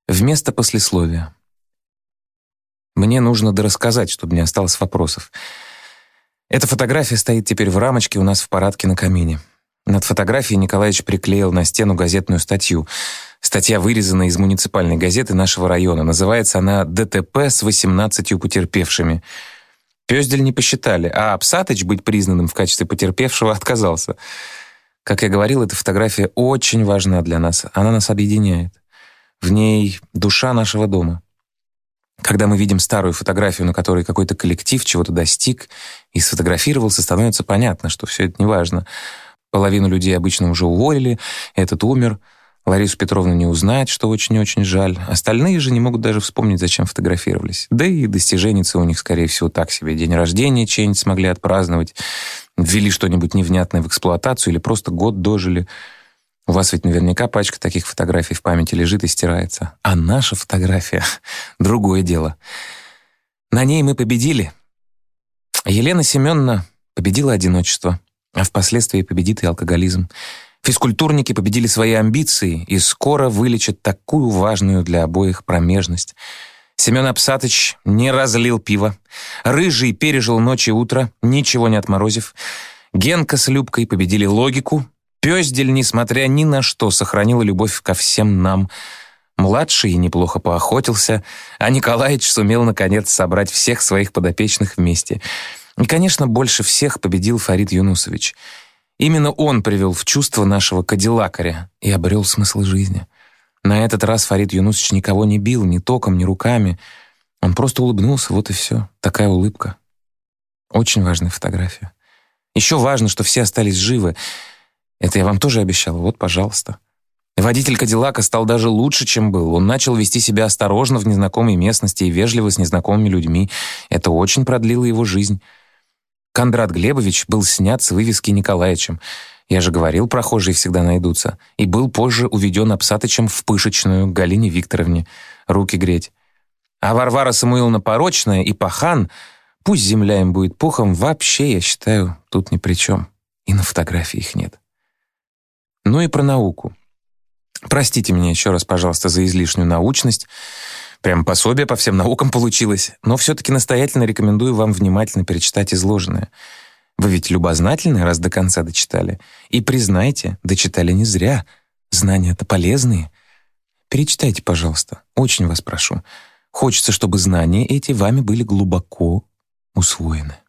Вместо послесловия. Мне нужно дорассказать, чтобы не осталось вопросов. Эта фотография стоит теперь в рамочке у нас в парадке на камине. Над фотографией Николаевич приклеил на стену газетную статью. Статья вырезана из муниципальной газеты нашего района. Называется она «ДТП с 18 потерпевшими». Пёздель не посчитали, а Апсатыч быть признанным в качестве потерпевшего отказался. Как я говорил, эта фотография очень важна для нас. Она нас объединяет. В ней душа нашего дома. Когда мы видим старую фотографию, на которой какой-то коллектив чего-то достиг и сфотографировался, становится понятно, что все это неважно. Половину людей обычно уже уволили, этот умер. Ларису Петровну не узнать, что очень-очень жаль. Остальные же не могут даже вспомнить, зачем фотографировались. Да и достиженницы у них, скорее всего, так себе. День рождения чей-нибудь смогли отпраздновать, ввели что-нибудь невнятное в эксплуатацию или просто год дожили. У вас ведь наверняка пачка таких фотографий в памяти лежит и стирается. А наша фотография — другое дело. На ней мы победили. Елена Семеновна победила одиночество, а впоследствии победит и алкоголизм. Физкультурники победили свои амбиции и скоро вылечат такую важную для обоих промежность. Семен Апсатыч не разлил пиво. Рыжий пережил ночь и утро, ничего не отморозив. Генка с Любкой победили логику. Пёздель, несмотря ни на что, сохранила любовь ко всем нам. Младший неплохо поохотился, а Николаич сумел, наконец, собрать всех своих подопечных вместе. И, конечно, больше всех победил Фарид Юнусович. Именно он привел в чувство нашего кадиллакаря и обрел смысл жизни. На этот раз Фарид Юнусович никого не бил, ни током, ни руками. Он просто улыбнулся, вот и все. Такая улыбка. Очень важная фотография. Еще важно, что все остались живы. Это я вам тоже обещал. Вот, пожалуйста. Водитель Кадиллака стал даже лучше, чем был. Он начал вести себя осторожно в незнакомой местности и вежливо с незнакомыми людьми. Это очень продлило его жизнь. Кондрат Глебович был снят с вывески Николаичем. Я же говорил, прохожие всегда найдутся. И был позже уведен Апсатычем в Пышечную к Галине Викторовне. Руки греть. А Варвара Самуиловна Порочная и Пахан, пусть земля им будет пухом, вообще, я считаю, тут ни при чем. И на фотографии их нет. Ну и про науку. Простите меня еще раз, пожалуйста, за излишнюю научность. Прям пособие по всем наукам получилось. Но все-таки настоятельно рекомендую вам внимательно перечитать изложенное. Вы ведь любознательны, раз до конца дочитали. И признайте, дочитали не зря. Знания-то полезные. Перечитайте, пожалуйста. Очень вас прошу. Хочется, чтобы знания эти вами были глубоко усвоены.